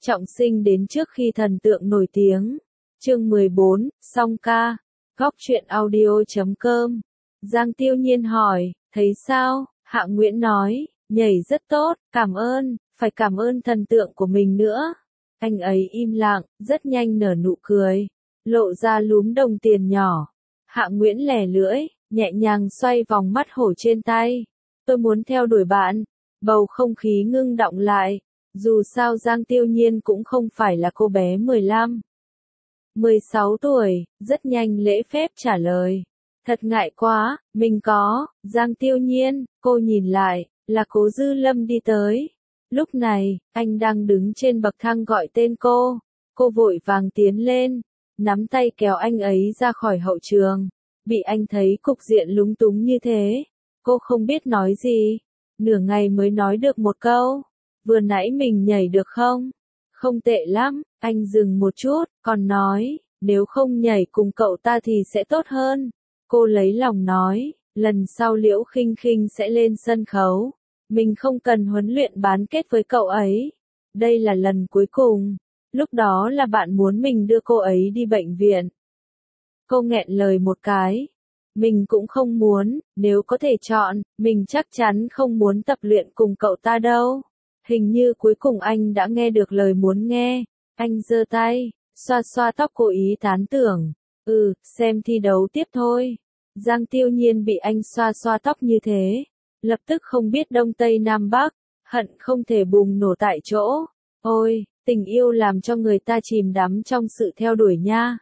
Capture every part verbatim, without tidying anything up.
trọng sinh đến trước khi thần tượng nổi tiếng. Chương mười bốn, song ca. Góc truyện audio chấm com. Giang Tiêu Nhiên hỏi, thấy sao? Hạ Nguyễn nói, nhảy rất tốt, cảm ơn, phải cảm ơn thần tượng của mình nữa. Anh ấy im lặng, rất nhanh nở nụ cười, lộ ra lúm đồng tiền nhỏ. Hạ Nguyễn lẻ lưỡi, nhẹ nhàng xoay vòng mắt hổ trên tay. Tôi muốn theo đuổi bạn. Bầu không khí ngưng đọng lại. Dù sao Giang Tiêu Nhiên cũng không phải là cô bé mười lăm, mười sáu tuổi, rất nhanh lễ phép trả lời. Thật ngại quá, mình có, Giang Tiêu Nhiên, cô nhìn lại, là Cố Dư Lâm đi tới. Lúc này, anh đang đứng trên bậc thang gọi tên cô. Cô vội vàng tiến lên, nắm tay kéo anh ấy ra khỏi hậu trường. Bị anh thấy cục diện lúng túng như thế, cô không biết nói gì. Nửa ngày mới nói được một câu. Vừa nãy mình nhảy được không? Không tệ lắm, anh dừng một chút, còn nói, nếu không nhảy cùng cậu ta thì sẽ tốt hơn. Cô lấy lòng nói, lần sau Liễu Khinh Khinh sẽ lên sân khấu. Mình không cần huấn luyện bán kết với cậu ấy. Đây là lần cuối cùng. Lúc đó là bạn muốn mình đưa cô ấy đi bệnh viện. Cô nghẹn lời một cái. Mình cũng không muốn, nếu có thể chọn, mình chắc chắn không muốn tập luyện cùng cậu ta đâu. Hình như cuối cùng anh đã nghe được lời muốn nghe. Anh giơ tay, xoa xoa tóc cố ý tán tưởng. Ừ, xem thi đấu tiếp thôi. Giang Tiêu Nhiên bị anh xoa xoa tóc như thế. Lập tức không biết đông tây nam bắc, hận không thể bùng nổ tại chỗ. Ôi, tình yêu làm cho người ta chìm đắm trong sự theo đuổi nha.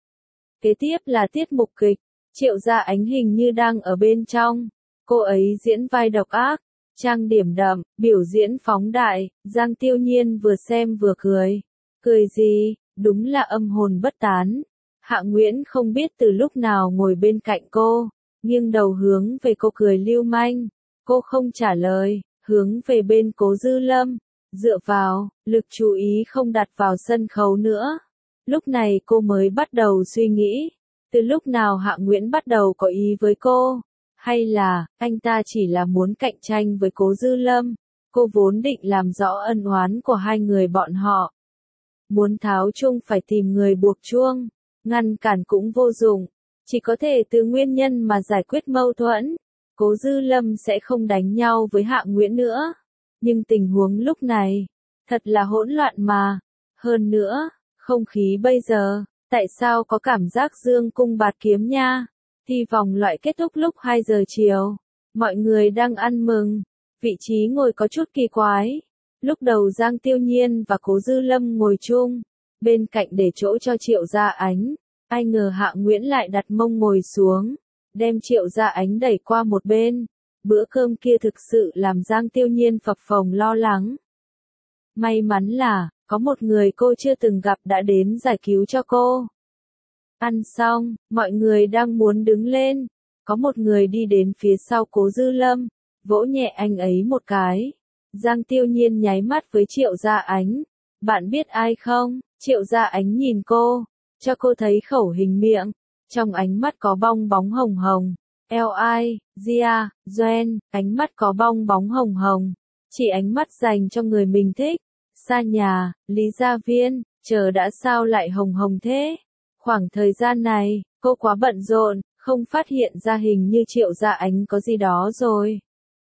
Kế tiếp là tiết mục kịch. Triệu Gia Ánh hình như đang ở bên trong. Cô ấy diễn vai độc ác, trang điểm đậm, biểu diễn phóng đại. Giang Tiêu Nhiên vừa xem vừa cười. Cười gì, đúng là âm hồn bất tán. Hạ Nguyễn không biết từ lúc nào ngồi bên cạnh cô, nghiêng đầu hướng về cô cười lưu manh. Cô không trả lời, hướng về bên Cố Dư Lâm, dựa vào, lực chú ý không đặt vào sân khấu nữa. Lúc này cô mới bắt đầu suy nghĩ, từ lúc nào Hạ Nguyễn bắt đầu có ý với cô, hay là, anh ta chỉ là muốn cạnh tranh với Cố Dư Lâm. Cô vốn định làm rõ ân oán của hai người bọn họ. Muốn tháo chung phải tìm người buộc chuông, ngăn cản cũng vô dụng, chỉ có thể từ nguyên nhân mà giải quyết mâu thuẫn. Cố Dư Lâm sẽ không đánh nhau với Hạ Nguyễn nữa. Nhưng tình huống lúc này, thật là hỗn loạn mà. Hơn nữa, không khí bây giờ, tại sao có cảm giác dương cung bạt kiếm nha? Thi vòng loại kết thúc lúc hai giờ chiều. Mọi người đang ăn mừng. Vị trí ngồi có chút kỳ quái. Lúc đầu Giang Tiêu Nhiên và Cố Dư Lâm ngồi chung, bên cạnh để chỗ cho Triệu Gia Ánh. Ai ngờ Hạ Nguyễn lại đặt mông ngồi xuống, đem Triệu Gia Ánh đẩy qua một bên. Bữa cơm kia thực sự làm Giang Tiêu Nhiên phập phồng lo lắng. May mắn là, có một người cô chưa từng gặp đã đến giải cứu cho cô. Ăn xong, mọi người đang muốn đứng lên. Có một người đi đến phía sau Cố Dư Lâm, vỗ nhẹ anh ấy một cái. Giang Tiêu Nhiên nháy mắt với Triệu Gia Ánh. Bạn biết ai không? Triệu Gia Ánh nhìn cô, cho cô thấy khẩu hình miệng. Trong ánh mắt có bong bóng hồng hồng. L I, Gia, Doen, ánh mắt có bong bóng hồng hồng. Chỉ ánh mắt dành cho người mình thích. Xa nhà, Lý Gia Viên, chờ đã sao lại hồng hồng thế? Khoảng thời gian này, cô quá bận rộn, không phát hiện ra hình như Triệu Gia Ánh có gì đó rồi.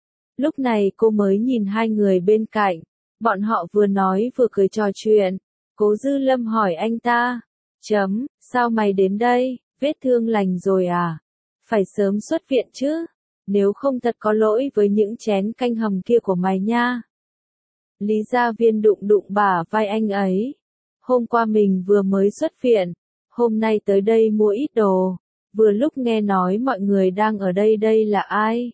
Lúc này cô mới nhìn hai người bên cạnh. Bọn họ vừa nói vừa cười trò chuyện. Cố Dư Lâm hỏi anh ta. Chấm, sao mày đến đây, vết thương lành rồi à? Phải sớm xuất viện chứ, nếu không thật có lỗi với những chén canh hầm kia của mày nha. Lý Gia Viên đụng đụng bả vai anh ấy. Hôm qua mình vừa mới xuất viện, hôm nay tới đây mua ít đồ, vừa lúc nghe nói mọi người đang ở đây. Đây là ai?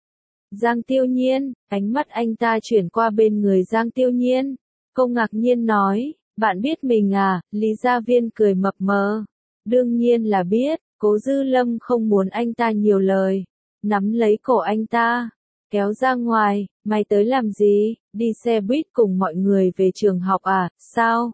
Giang Tiêu Nhiên. Ánh mắt anh ta chuyển qua bên người Giang Tiêu Nhiên. Cô ngạc nhiên nói, bạn biết mình à? Lý Gia Viên cười mập mờ. Đương nhiên là biết. Cố Dư Lâm không muốn anh ta nhiều lời, nắm lấy cổ anh ta, kéo ra ngoài. Mày tới làm gì? Đi xe buýt cùng mọi người về trường học à? Sao?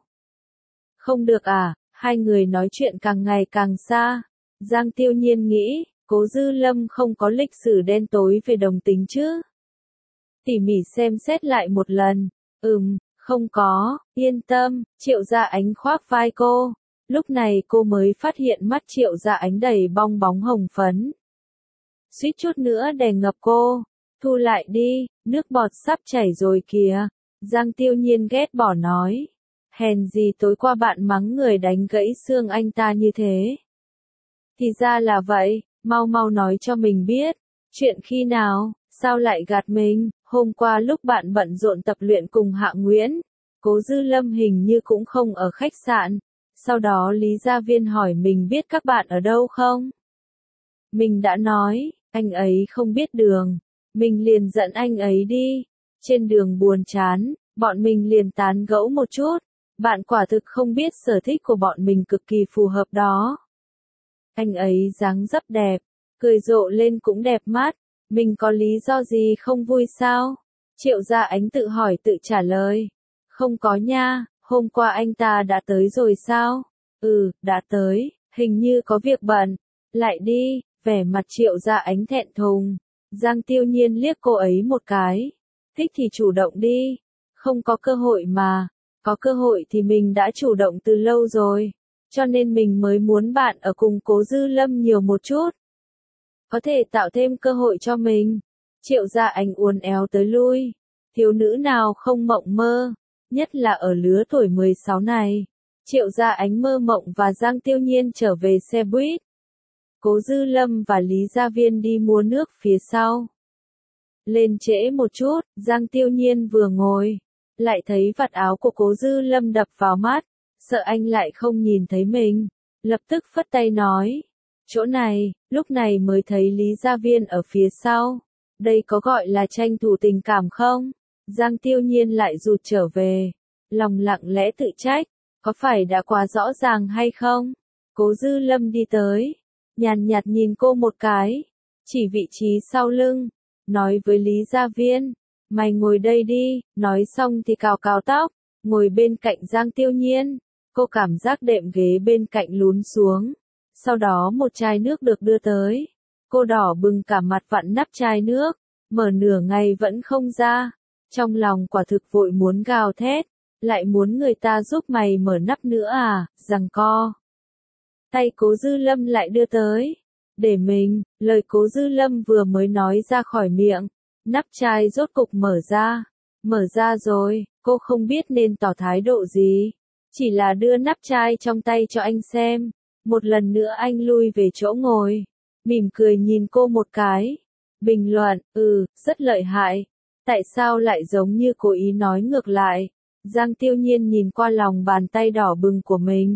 Không được à? Hai người nói chuyện càng ngày càng xa. Giang Tiêu Nhiên nghĩ, Cố Dư Lâm không có lịch sử đen tối về đồng tính chứ. Tỉ mỉ xem xét lại một lần. Ừm, Không có, yên tâm, Triệu Gia Ánh khoác vai cô. Lúc này cô mới phát hiện mắt Triệu Gia Ánh đầy bong bóng hồng phấn. Suýt chút nữa đè ngập cô. Thu lại đi, nước bọt sắp chảy rồi kìa. Giang Tiêu Nhiên ghét bỏ nói. Hèn gì tối qua bạn mắng người đánh gãy xương anh ta như thế. Thì ra là vậy, mau mau nói cho mình biết. Chuyện khi nào, sao lại gạt mình? Hôm qua lúc bạn bận rộn tập luyện cùng Hạ Nguyễn, Cố Dư Lâm hình như cũng không ở khách sạn. Sau đó Lý Gia Viên hỏi mình biết các bạn ở đâu không? Mình đã nói, anh ấy không biết đường. Mình liền dẫn anh ấy đi. Trên đường buồn chán, bọn mình liền tán gẫu một chút. Bạn quả thực không biết sở thích của bọn mình cực kỳ phù hợp đó. Anh ấy dáng dấp đẹp, cười rộ lên cũng đẹp mắt. Mình có lý do gì không vui sao? Triệu Gia Ánh tự hỏi tự trả lời. Không có nha, hôm qua anh ta đã tới rồi sao? Ừ, đã tới, hình như có việc bận. Lại đi, vẻ mặt Triệu Gia Ánh thẹn thùng. Giang Tiêu Nhiên liếc cô ấy một cái. Thích thì chủ động đi. Không có cơ hội mà. Có cơ hội thì mình đã chủ động từ lâu rồi. Cho nên mình mới muốn bạn ở cùng Cố Dư Lâm nhiều một chút. Có thể tạo thêm cơ hội cho mình. Triệu Gia Ánh uốn éo tới lui. Thiếu nữ nào không mộng mơ. Nhất là ở lứa tuổi mười sáu này. Triệu Gia Ánh mơ mộng và Giang Tiêu Nhiên trở về xe buýt. Cố Dư Lâm và Lý Gia Viên đi mua nước phía sau. Lên trễ một chút, Giang Tiêu Nhiên vừa ngồi. Lại thấy vạt áo của Cố Dư Lâm đập vào mắt. Sợ anh lại không nhìn thấy mình. Lập tức phất tay nói. Chỗ này, lúc này mới thấy Lý Gia Viên ở phía sau. Đây có gọi là tranh thủ tình cảm không? Giang Tiêu Nhiên lại rụt trở về. Lòng lặng lẽ tự trách. Có phải đã quá rõ ràng hay không? Cố Dư Lâm đi tới. Nhàn nhạt nhìn cô một cái. Chỉ vị trí sau lưng. Nói với Lý Gia Viên. Mày ngồi đây đi. Nói xong thì cào cào tóc. Ngồi bên cạnh Giang Tiêu Nhiên. Cô cảm giác đệm ghế bên cạnh lún xuống. Sau đó một chai nước được đưa tới. Cô đỏ bừng cả mặt vặn nắp chai nước. Mở nửa ngày vẫn không ra. Trong lòng quả thực vội muốn gào thét. Lại muốn người ta giúp mày mở nắp nữa à, giằng co. Tay Cố Dư Lâm lại đưa tới. Để mình, lời Cố Dư Lâm vừa mới nói ra khỏi miệng. Nắp chai rốt cục mở ra. Mở ra rồi, cô không biết nên tỏ thái độ gì. Chỉ là đưa nắp chai trong tay cho anh xem. Một lần nữa anh lui về chỗ ngồi. Mỉm cười nhìn cô một cái. Bình luận, ừ, rất lợi hại. Tại sao lại giống như cố ý nói ngược lại? Giang Tiêu Nhiên nhìn qua lòng bàn tay đỏ bừng của mình.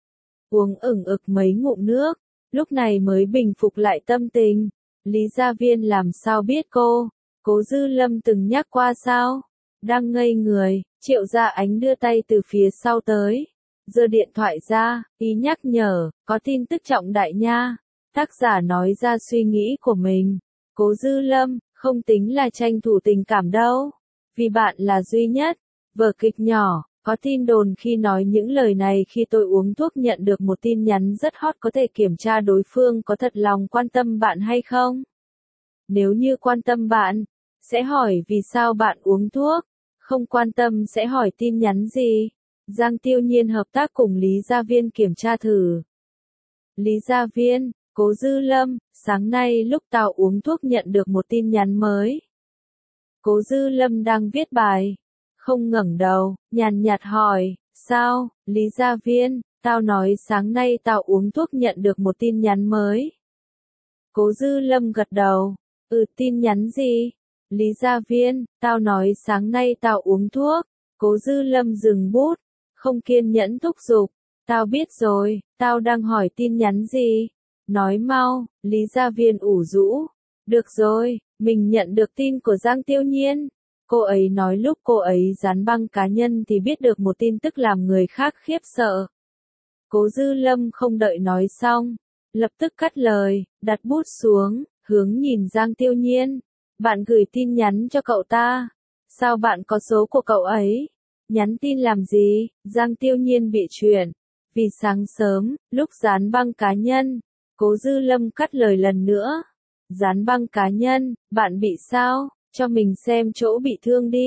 Uống ửng ực mấy ngụm nước. Lúc này mới bình phục lại tâm tình. Lý Gia Viên làm sao biết cô? Cố Dư Lâm từng nhắc qua sao? Đang ngây người, Triệu Gia Ánh đưa tay từ phía sau tới. Giơ điện thoại ra, ý nhắc nhở, có tin tức trọng đại nha. Tác giả nói ra suy nghĩ của mình. Cố Dư Lâm, không tính là tranh thủ tình cảm đâu. Vì bạn là duy nhất. Vở kịch nhỏ, có tin đồn khi nói những lời này khi tôi uống thuốc nhận được một tin nhắn rất hot có thể kiểm tra đối phương có thật lòng quan tâm bạn hay không. Nếu như quan tâm bạn, sẽ hỏi vì sao bạn uống thuốc. Không quan tâm sẽ hỏi tin nhắn gì. Giang Tiêu Nhiên hợp tác cùng Lý Gia Viên kiểm tra thử. Lý Gia Viên, Cố Dư Lâm, sáng nay lúc tao uống thuốc nhận được một tin nhắn mới. Cố Dư Lâm đang viết bài. Không ngẩng đầu, nhàn nhạt hỏi, sao, Lý Gia Viên, tao nói sáng nay tao uống thuốc nhận được một tin nhắn mới. Cố Dư Lâm gật đầu, ừ tin nhắn gì? Lý Gia Viên, tao nói sáng nay tao uống thuốc. Cố Dư Lâm dừng bút, không kiên nhẫn thúc giục, tao biết rồi, tao đang hỏi tin nhắn gì? Nói mau, Lý Gia Viên ủ rũ. Được rồi, mình nhận được tin của Giang Tiêu Nhiên. Cô ấy nói lúc cô ấy dán băng cá nhân thì biết được một tin tức làm người khác khiếp sợ. Cố Dư Lâm không đợi nói xong, lập tức cắt lời, đặt bút xuống, hướng nhìn Giang Tiêu Nhiên. Bạn gửi tin nhắn cho cậu ta. Sao bạn có số của cậu ấy? Nhắn tin làm gì? Giang Tiêu Nhiên bị chuyện. Vì sáng sớm, lúc dán băng cá nhân, Cố Dư Lâm cắt lời lần nữa. Dán băng cá nhân, bạn bị sao? Cho mình xem chỗ bị thương đi.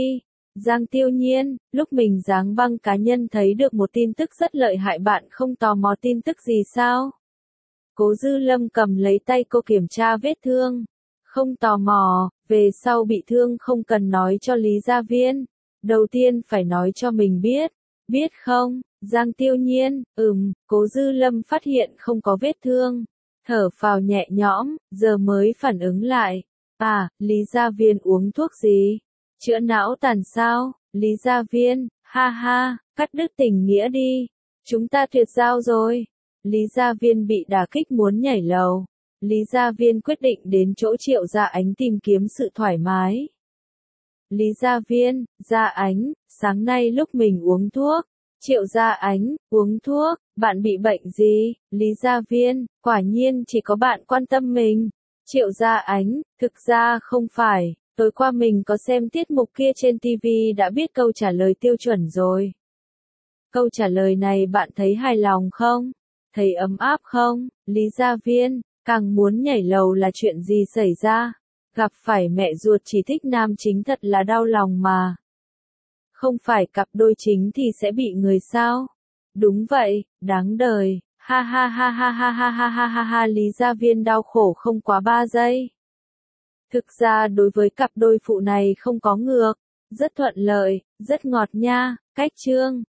Giang Tiêu Nhiên, lúc mình giáng băng cá nhân thấy được một tin tức rất lợi hại, bạn không tò mò tin tức gì sao? Cố Dư Lâm cầm lấy tay cô kiểm tra vết thương. Không tò mò, về sau bị thương không cần nói cho Lý Gia Viên. Đầu tiên phải nói cho mình biết. Biết không? Giang Tiêu Nhiên, ừm, Cố Dư Lâm phát hiện không có vết thương. Thở phào nhẹ nhõm, giờ mới phản ứng lại. À, Lý Gia Viên uống thuốc gì? Chữa não tàn sao? Lý Gia Viên, ha ha, cắt đứt tình nghĩa đi. Chúng ta tuyệt giao rồi. Lý Gia Viên bị đả kích muốn nhảy lầu. Lý Gia Viên quyết định đến chỗ Triệu Gia Ánh tìm kiếm sự thoải mái. Lý Gia Viên, Gia Ánh, sáng nay lúc mình uống thuốc. Triệu Gia Ánh, uống thuốc, bạn bị bệnh gì? Lý Gia Viên, quả nhiên chỉ có bạn quan tâm mình. Triệu Gia Ánh, thực ra không phải, tối qua mình có xem tiết mục kia trên ti vi đã biết câu trả lời tiêu chuẩn rồi. Câu trả lời này bạn thấy hài lòng không? Thấy ấm áp không? Lý Gia Viên, càng muốn nhảy lầu là chuyện gì xảy ra? Gặp phải mẹ ruột chỉ thích nam chính thật là đau lòng mà. Không phải cặp đôi chính thì sẽ bị người sao? Đúng vậy, đáng đời. Ha ha ha ha ha ha ha ha ha ha. Lý Gia Viên đau khổ không quá ba giây. Thực ra đối với cặp đôi phụ này không có ngược. Rất thuận lợi, rất ngọt nha. Cách chương